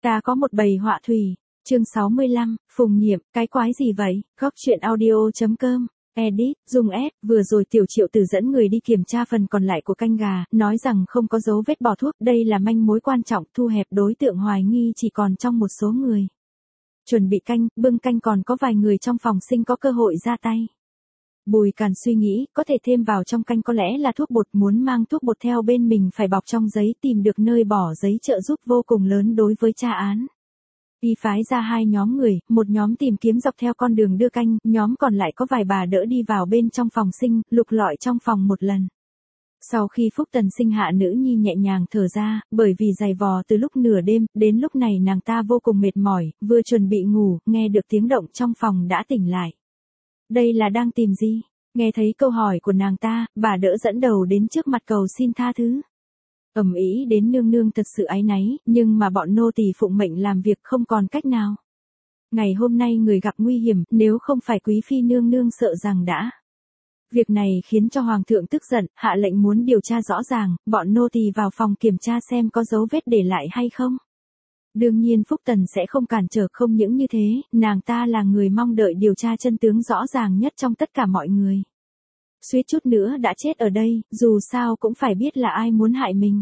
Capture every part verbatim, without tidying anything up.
Ta có một bầy họa thủy. Chương sáu mươi lăm, Phùng Nhiệm, cái quái gì vậy? Góc truyện audio.com. Edit, dùng S, vừa rồi Tiểu Triệu Tử dẫn người đi kiểm tra phần còn lại của canh gà, nói rằng không có dấu vết bỏ thuốc, đây là manh mối quan trọng, thu hẹp đối tượng hoài nghi chỉ còn trong một số người. Chuẩn bị canh, bưng canh còn có vài người trong phòng sinh có cơ hội ra tay. Bùi Càn suy nghĩ, có thể thêm vào trong canh có lẽ là thuốc bột, muốn mang thuốc bột theo bên mình phải bọc trong giấy, tìm được nơi bỏ giấy trợ giúp vô cùng lớn đối với tra án. Y phái ra hai nhóm người, một nhóm tìm kiếm dọc theo con đường đưa canh, nhóm còn lại có vài bà đỡ đi vào bên trong phòng sinh, lục lọi trong phòng một lần. Sau khi Phúc Tần sinh hạ nữ nhi nhẹ nhàng thở ra, bởi vì giày vò từ lúc nửa đêm, đến lúc này nàng ta vô cùng mệt mỏi, vừa chuẩn bị ngủ, nghe được tiếng động trong phòng đã tỉnh lại. Đây là đang tìm gì? Nghe thấy câu hỏi của nàng ta, bà đỡ dẫn đầu đến trước mặt cầu xin tha thứ. Ầm ĩ đến nương nương thật sự áy náy, nhưng mà bọn nô tỳ phụng mệnh làm việc không còn cách nào. Ngày hôm nay người gặp nguy hiểm, nếu không phải quý phi nương nương sợ rằng đã. Việc này khiến cho hoàng thượng tức giận, hạ lệnh muốn điều tra rõ ràng, bọn nô tỳ vào phòng kiểm tra xem có dấu vết để lại hay không. Đương nhiên Phúc Tần sẽ không cản trở, không những như thế, nàng ta là người mong đợi điều tra chân tướng rõ ràng nhất trong tất cả mọi người. Suýt chút nữa đã chết ở đây, dù sao cũng phải biết là ai muốn hại mình.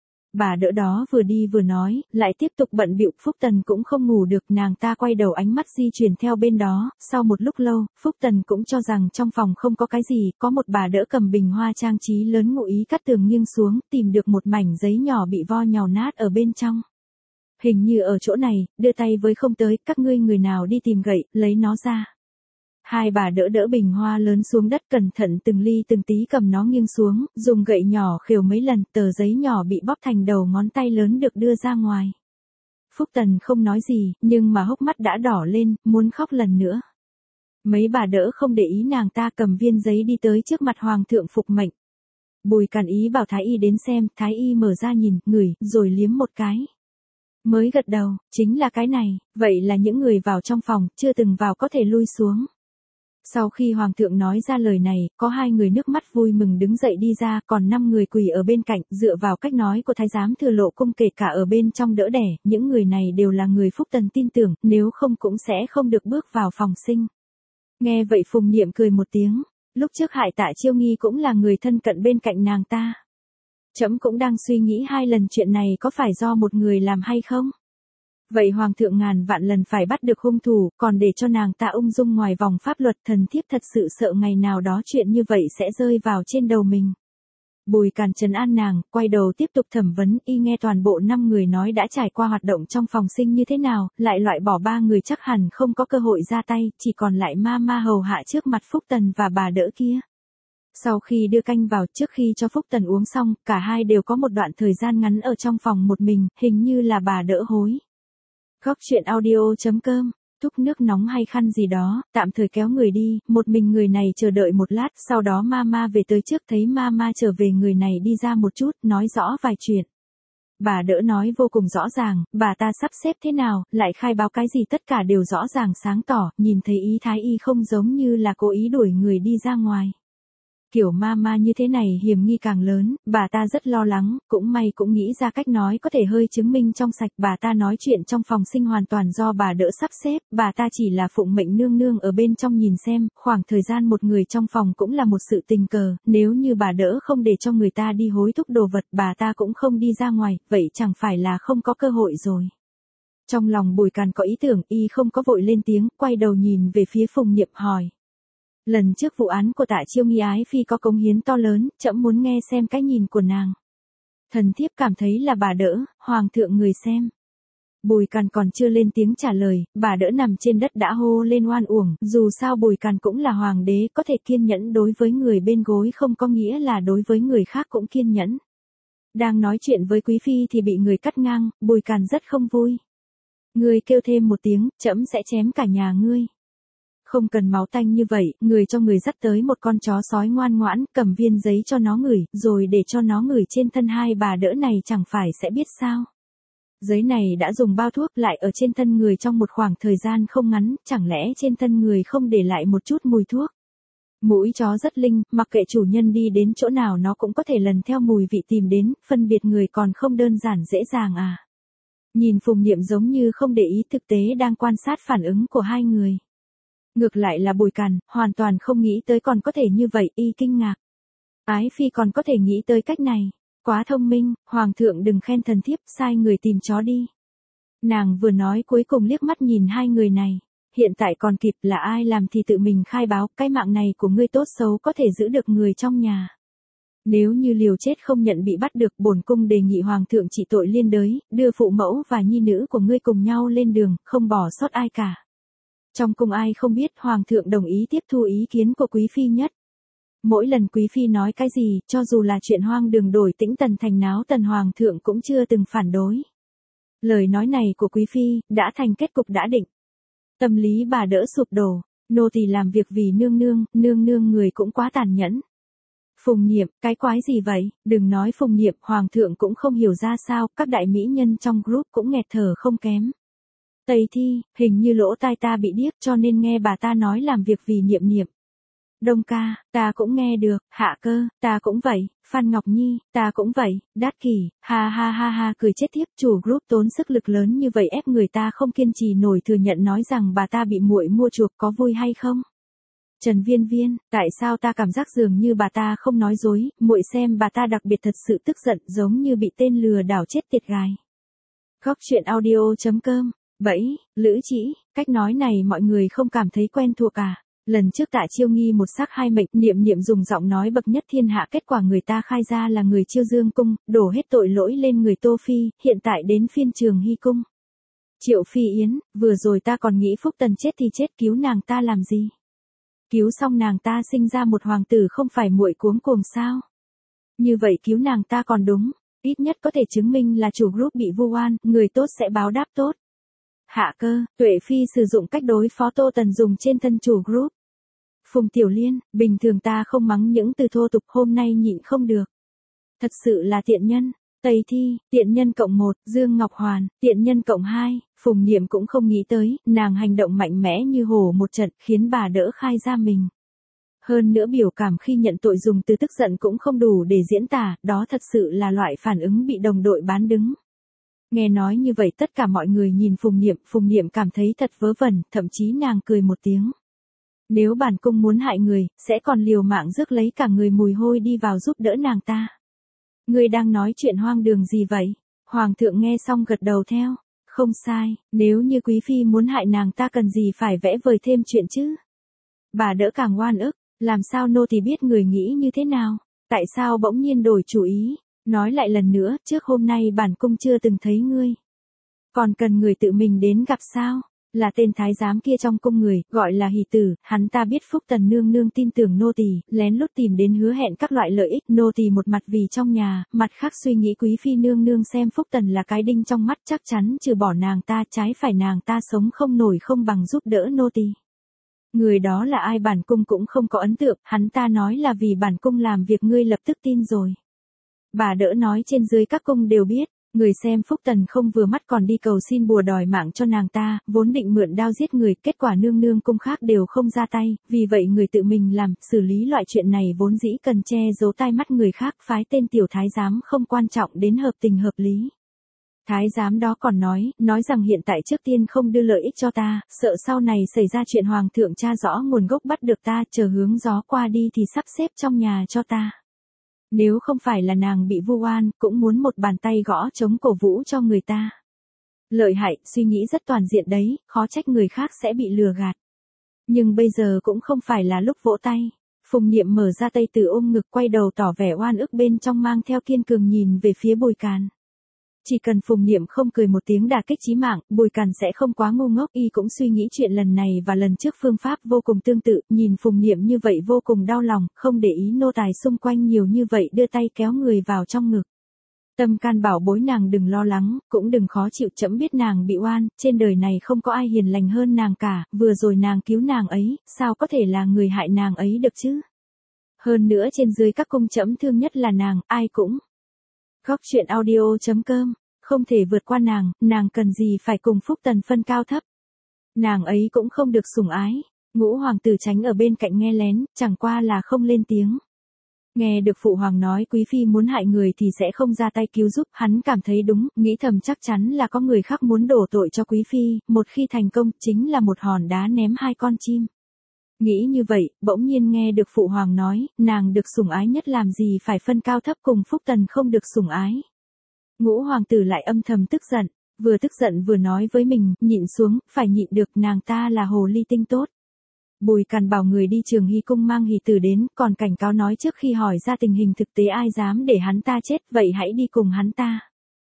Bà đỡ đó vừa đi vừa nói, lại tiếp tục bận bịu. Phúc Tần cũng không ngủ được, nàng ta quay đầu ánh mắt di chuyển theo bên đó, sau một lúc lâu, Phúc Tần cũng cho rằng trong phòng không có cái gì, có một bà đỡ cầm bình hoa trang trí lớn ngụ ý cắt tường nghiêng xuống, tìm được một mảnh giấy nhỏ bị vo nhàu nát ở bên trong. Hình như ở chỗ này, đưa tay với không tới, các ngươi người nào đi tìm gậy, lấy nó ra. Hai bà đỡ đỡ bình hoa lớn xuống đất, cẩn thận từng ly từng tí cầm nó nghiêng xuống, dùng gậy nhỏ khều mấy lần, tờ giấy nhỏ bị bóp thành đầu ngón tay lớn được đưa ra ngoài. Phúc Tần không nói gì, nhưng mà hốc mắt đã đỏ lên, muốn khóc lần nữa. Mấy bà đỡ không để ý nàng ta cầm viên giấy đi tới trước mặt hoàng thượng phục mệnh. Bùi Càn ý bảo thái y đến xem, thái y mở ra nhìn, ngửi, rồi liếm một cái. Mới gật đầu, chính là cái này, vậy là những người vào trong phòng, chưa từng vào có thể lui xuống. Sau khi hoàng thượng nói ra lời này, có hai người nước mắt vui mừng đứng dậy đi ra, còn năm người quỳ ở bên cạnh, dựa vào cách nói của thái giám Thừa Lộ Cung kể cả ở bên trong đỡ đẻ, những người này đều là người Phúc Tần tin tưởng, nếu không cũng sẽ không được bước vào phòng sinh. Nghe vậy Phùng Nhiệm cười một tiếng, lúc trước hại Tạ Chiêu Nghi cũng là người thân cận bên cạnh nàng ta. Trẫm cũng đang suy nghĩ hai lần chuyện này có phải do một người làm hay không? Vậy hoàng thượng ngàn vạn lần phải bắt được hung thủ, còn để cho nàng ta ung dung ngoài vòng pháp luật, thần thiếp thật sự sợ ngày nào đó chuyện như vậy sẽ rơi vào trên đầu mình. Bùi Càn trấn an nàng, quay đầu tiếp tục thẩm vấn, y nghe toàn bộ năm người nói đã trải qua hoạt động trong phòng sinh như thế nào, lại loại bỏ ba người chắc hẳn không có cơ hội ra tay, chỉ còn lại ma ma hầu hạ trước mặt Phúc Tần và bà đỡ kia. Sau khi đưa canh vào, trước khi cho Phúc Tần uống xong, cả hai đều có một đoạn thời gian ngắn ở trong phòng một mình, hình như là bà đỡ hối. Góc truyện audio.com, thúc nước nóng hay khăn gì đó, tạm thời kéo người đi, một mình người này chờ đợi một lát, sau đó Mama về tới trước, thấy Mama trở về người này đi ra một chút, nói rõ vài chuyện. Bà đỡ nói vô cùng rõ ràng, bà ta sắp xếp thế nào, lại khai báo cái gì tất cả đều rõ ràng sáng tỏ, nhìn thấy ý thái y không giống như là cố ý đuổi người đi ra ngoài. Kiểu Mama như thế này hiểm nghi càng lớn, bà ta rất lo lắng, cũng may cũng nghĩ ra cách nói có thể hơi chứng minh trong sạch. Bà ta nói chuyện trong phòng sinh hoàn toàn do bà đỡ sắp xếp, bà ta chỉ là phụng mệnh nương nương ở bên trong nhìn xem, khoảng thời gian một người trong phòng cũng là một sự tình cờ, nếu như bà đỡ không để cho người ta đi hối thúc đồ vật, bà ta cũng không đi ra ngoài, vậy chẳng phải là không có cơ hội rồi. Trong lòng Bùi Càn có ý tưởng, y không có vội lên tiếng, quay đầu nhìn về phía Phùng Nhiệm hỏi. Lần trước vụ án của Tạ Chiêu Nghi ái phi có cống hiến to lớn, trẫm muốn nghe xem cái nhìn của nàng. Thần thiếp cảm thấy là bà đỡ, hoàng thượng người xem. Bùi Càn còn chưa lên tiếng trả lời, bà đỡ nằm trên đất đã hô lên oan uổng, dù sao Bùi Càn cũng là hoàng đế, có thể kiên nhẫn đối với người bên gối không có nghĩa là đối với người khác cũng kiên nhẫn. Đang nói chuyện với quý phi thì bị người cắt ngang, Bùi Càn rất không vui. Ngươi kêu thêm một tiếng, trẫm sẽ chém cả nhà ngươi. Không cần máu tanh như vậy, người cho người dắt tới một con chó sói ngoan ngoãn, cầm viên giấy cho nó ngửi, rồi để cho nó ngửi trên thân hai bà đỡ này chẳng phải sẽ biết sao. Giấy này đã dùng bao thuốc lại ở trên thân người trong một khoảng thời gian không ngắn, chẳng lẽ trên thân người không để lại một chút mùi thuốc. Mũi chó rất linh, mặc kệ chủ nhân đi đến chỗ nào nó cũng có thể lần theo mùi vị tìm đến, phân biệt người còn không đơn giản dễ dàng à. Nhìn Phùng Niệm giống như không để ý thực tế đang quan sát phản ứng của hai người. Ngược lại là Bùi Càn, hoàn toàn không nghĩ tới còn có thể như vậy, y kinh ngạc. Ái phi còn có thể nghĩ tới cách này. Quá thông minh, hoàng thượng đừng khen thần thiếp, sai người tìm chó đi. Nàng vừa nói cuối cùng liếc mắt nhìn hai người này. Hiện tại còn kịp, là ai làm thì tự mình khai báo, cái mạng này của ngươi tốt xấu có thể giữ được người trong nhà. Nếu như liều chết không nhận bị bắt được, bổn cung đề nghị hoàng thượng trị tội liên đới, đưa phụ mẫu và nhi nữ của ngươi cùng nhau lên đường, không bỏ sót ai cả. Trong cung ai không biết hoàng thượng đồng ý tiếp thu ý kiến của quý phi nhất. Mỗi lần quý phi nói cái gì, cho dù là chuyện hoang đường đổi Tĩnh Tần thành náo tần, hoàng thượng cũng chưa từng phản đối. Lời nói này của quý phi đã thành kết cục đã định. Tâm lý bà đỡ sụp đổ, nô tỳ làm việc vì nương nương, nương nương người cũng quá tàn nhẫn. Phùng Niệm, cái quái gì vậy? Đừng nói Phùng Niệm, hoàng thượng cũng không hiểu ra sao, các đại mỹ nhân trong group cũng nghẹt thở không kém. Tây Thi, hình như lỗ tai ta bị điếc cho nên nghe bà ta nói làm việc vì Niệm Niệm. Đông ca, ta cũng nghe được. Hạ Cơ, ta cũng vậy. Phan Ngọc Nhi, ta cũng vậy. Đát Kỷ, ha ha ha ha, cười chết tiếp. Chủ group tốn sức lực lớn như vậy ép người ta không kiên trì nổi thừa nhận nói rằng bà ta bị muội mua chuộc, có vui hay không? Trần Viên Viên, tại sao ta cảm giác dường như bà ta không nói dối, muội xem bà ta đặc biệt thật sự tức giận, giống như bị tên lừa đảo chết tiệt gài. Góc truyện audio chấm com. Bẫy, Lữ Chỉ, cách nói này mọi người không cảm thấy quen thuộc à? Lần trước Tạ Chiêu Nghi một sắc hai mệnh, Niệm Niệm dùng giọng nói bậc nhất thiên hạ, kết quả người ta khai ra là người Chiêu Dương cung, đổ hết tội lỗi lên người Tô Phi, hiện tại đến phiên Trường Hy cung. Triệu Phi Yến, vừa rồi ta còn nghĩ Phúc Tần chết thì chết, cứu nàng ta làm gì? Cứu xong nàng ta sinh ra một hoàng tử không phải muội cuống cuồng sao? Như vậy cứu nàng ta còn đúng, ít nhất có thể chứng minh là chủ group bị vu oan, người tốt sẽ báo đáp tốt. Hạ Cơ, Tuệ Phi sử dụng cách đối phó Tô Tần dùng trên thân chủ group. Phùng Tiểu Liên, bình thường ta không mắng những từ thô tục, hôm nay nhịn không được. Thật sự là tiện nhân. Tây Thi, tiện nhân cộng một, Dương Ngọc Hoàn, tiện nhân cộng hai, Phùng Niệm cũng không nghĩ tới, nàng hành động mạnh mẽ như hổ một trận, khiến bà đỡ khai ra mình. Hơn nữa biểu cảm khi nhận tội dùng từ tức giận cũng không đủ để diễn tả, đó thật sự là loại phản ứng bị đồng đội bán đứng. Nghe nói như vậy tất cả mọi người nhìn Phùng Niệm, Phùng Niệm cảm thấy thật vớ vẩn, thậm chí nàng cười một tiếng. Nếu bản cung muốn hại người, sẽ còn liều mạng rước lấy cả người mùi hôi đi vào giúp đỡ nàng ta. Ngươi đang nói chuyện hoang đường gì vậy? Hoàng thượng nghe xong gật đầu theo. Không sai, nếu như quý phi muốn hại nàng ta cần gì phải vẽ vời thêm chuyện chứ? Bà đỡ càng oan ức, làm sao nô tỳ biết người nghĩ như thế nào? Tại sao bỗng nhiên đổi chủ ý? Nói lại lần nữa, trước hôm nay bản cung chưa từng thấy ngươi. Còn cần người tự mình đến gặp sao? Là tên thái giám kia trong cung người, gọi là Hỷ Tử, hắn ta biết Phúc Tần nương nương tin tưởng nô tỳ, lén lút tìm đến hứa hẹn các loại lợi ích, nô tỳ một mặt vì trong nhà, mặt khác suy nghĩ quý phi nương nương xem Phúc Tần là cái đinh trong mắt, chắc chắn trừ bỏ nàng ta, trái phải nàng ta sống không nổi không bằng giúp đỡ nô tỳ. Người đó là ai bản cung cũng không có ấn tượng, hắn ta nói là vì bản cung làm việc ngươi lập tức tin rồi. Bà đỡ nói trên dưới các cung đều biết. Người xem Phúc Tần không vừa mắt còn đi cầu xin bùa đòi mạng cho nàng ta, vốn định mượn đao giết người, kết quả nương nương cung khác đều không ra tay, vì vậy người tự mình làm, xử lý loại chuyện này vốn dĩ cần che giấu tai mắt người khác, phái tên tiểu thái giám không quan trọng đến hợp tình hợp lý. Thái giám đó còn nói, nói rằng hiện tại trước tiên không đưa lợi ích cho ta, sợ sau này xảy ra chuyện hoàng thượng tra rõ nguồn gốc bắt được ta, chờ hướng gió qua đi thì sắp xếp trong nhà cho ta. Nếu không phải là nàng bị vu oan, cũng muốn một bàn tay gõ chống cổ vũ cho người ta. Lợi hại, suy nghĩ rất toàn diện đấy, khó trách người khác sẽ bị lừa gạt. Nhưng bây giờ cũng không phải là lúc vỗ tay. Phùng Niệm mở ra tay từ ôm ngực quay đầu tỏ vẻ oan ức bên trong mang theo kiên cường nhìn về phía Bùi Càn. Chỉ cần Phùng Niệm không cười một tiếng đả kích chí mạng, Bùi Càn sẽ không quá ngu ngốc, y cũng suy nghĩ chuyện lần này và lần trước phương pháp vô cùng tương tự, nhìn Phùng Niệm như vậy vô cùng đau lòng, không để ý nô tài xung quanh nhiều như vậy đưa tay kéo người vào trong ngực. Tâm can bảo bối nàng đừng lo lắng, cũng đừng khó chịu, trẫm biết nàng bị oan, trên đời này không có ai hiền lành hơn nàng cả, vừa rồi nàng cứu nàng ấy, sao có thể là người hại nàng ấy được chứ? Hơn nữa trên dưới các cung trẫm thương nhất là nàng, ai cũng. Góc truyện audio chấm com, không thể vượt qua nàng, nàng cần gì phải cùng Phúc Tần phân cao thấp. Nàng ấy cũng không được sủng ái, ngũ hoàng tử tránh ở bên cạnh nghe lén, chẳng qua là không lên tiếng. Nghe được phụ hoàng nói quý phi muốn hại người thì sẽ không ra tay cứu giúp, hắn cảm thấy đúng, nghĩ thầm chắc chắn là có người khác muốn đổ tội cho quý phi, một khi thành công chính là một hòn đá ném hai con chim. Nghĩ như vậy, bỗng nhiên nghe được phụ hoàng nói, nàng được sủng ái nhất làm gì phải phân cao thấp cùng Phúc Tần không được sủng ái. Ngũ hoàng tử lại âm thầm tức giận, vừa tức giận vừa nói với mình, nhịn xuống, phải nhịn được, nàng ta là hồ ly tinh tốt. Bùi Càn bảo người đi Trường Hy cung mang Hỷ Tử đến, còn cảnh cáo nói trước khi hỏi ra tình hình thực tế ai dám để hắn ta chết, vậy hãy đi cùng hắn ta.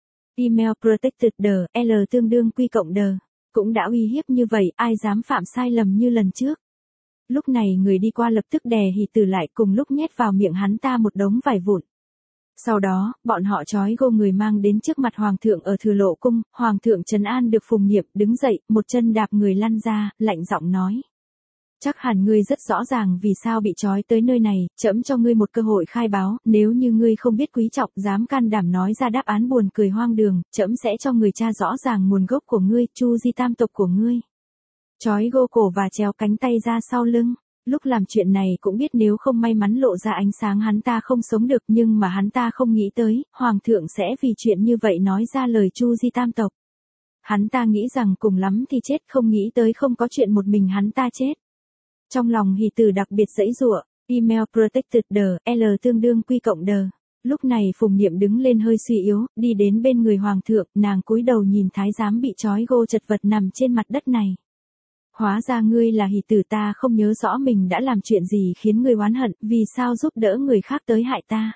Email protected the, L tương đương Q cộng the. Cũng đã uy hiếp như vậy, ai dám phạm sai lầm như lần trước. Lúc này người đi qua lập tức đè Hỷ Tử lại, cùng lúc nhét vào miệng hắn ta một đống vải vụn. Sau đó, bọn họ trói gô người mang đến trước mặt hoàng thượng ở Thừa Lộ cung, hoàng thượng trấn an được Phùng Niệm, đứng dậy, một chân đạp người lăn ra, lạnh giọng nói. Chắc hẳn ngươi rất rõ ràng vì sao bị trói tới nơi này, trẫm cho ngươi một cơ hội khai báo, nếu như ngươi không biết quý trọng, dám can đảm nói ra đáp án buồn cười hoang đường, trẫm sẽ cho người tra rõ ràng nguồn gốc của ngươi, Chu Di tam tộc của ngươi. Trói gô cổ và chéo cánh tay ra sau lưng. Lúc làm chuyện này cũng biết nếu không may mắn lộ ra ánh sáng hắn ta không sống được, nhưng mà hắn ta không nghĩ tới, hoàng thượng sẽ vì chuyện như vậy nói ra lời Chu Di tam tộc. Hắn ta nghĩ rằng cùng lắm thì chết, không nghĩ tới không có chuyện một mình hắn ta chết. Trong lòng Hỷ Tử đặc biệt giãy giụa, email protected the, L tương đương Q cộng the. Lúc này Phùng Niệm đứng lên hơi suy yếu, đi đến bên người hoàng thượng, nàng cúi đầu nhìn thái giám bị trói gô chật vật nằm trên mặt đất này. Hóa ra ngươi là Hỷ Tử, ta không nhớ rõ mình đã làm chuyện gì khiến ngươi oán hận, vì sao giúp đỡ người khác tới hại ta?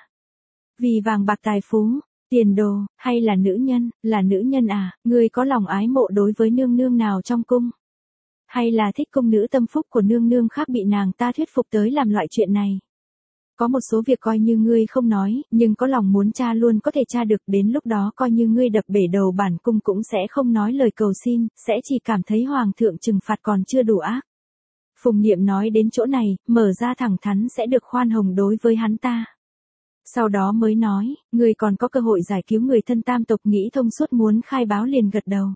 Vì vàng bạc tài phú, tiền đồ, hay là nữ nhân, là nữ nhân à, ngươi có lòng ái mộ đối với nương nương nào trong cung? Hay là thích cung nữ tâm phúc của nương nương khác bị nàng ta thuyết phục tới làm loại chuyện này? Có một số việc coi như ngươi không nói, nhưng có lòng muốn tra luôn có thể tra được, đến lúc đó coi như ngươi đập bể đầu bản cung cũng sẽ không nói lời cầu xin, sẽ chỉ cảm thấy hoàng thượng trừng phạt còn chưa đủ ác. Phùng Niệm nói đến chỗ này, mở ra thẳng thắn sẽ được khoan hồng đối với hắn ta. Sau đó mới nói, ngươi còn có cơ hội giải cứu người thân tam tộc, nghĩ thông suốt muốn khai báo liền gật đầu.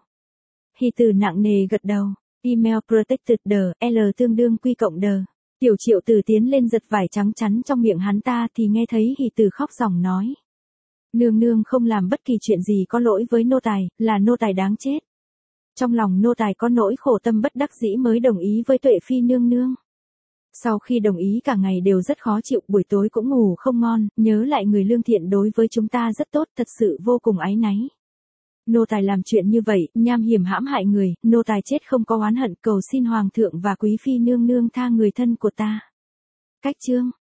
Hỷ Tử nặng nề gật đầu, email protected the, L tương đương Q cộng the. Tiểu Triệu Tử tiến lên giật vải trắng chắn trong miệng hắn ta thì nghe thấy Hỷ Tử khóc ròng nói. Nương nương không làm bất kỳ chuyện gì có lỗi với nô tài, là nô tài đáng chết. Trong lòng nô tài có nỗi khổ tâm bất đắc dĩ mới đồng ý với Tuệ Phi nương nương. Sau khi đồng ý cả ngày đều rất khó chịu, buổi tối cũng ngủ không ngon, nhớ lại người lương thiện đối với chúng ta rất tốt, thật sự vô cùng áy náy. Nô tài làm chuyện như vậy, nham hiểm hãm hại người, nô tài chết không có oán hận, cầu xin hoàng thượng và quý phi nương nương tha người thân của ta. Cách chương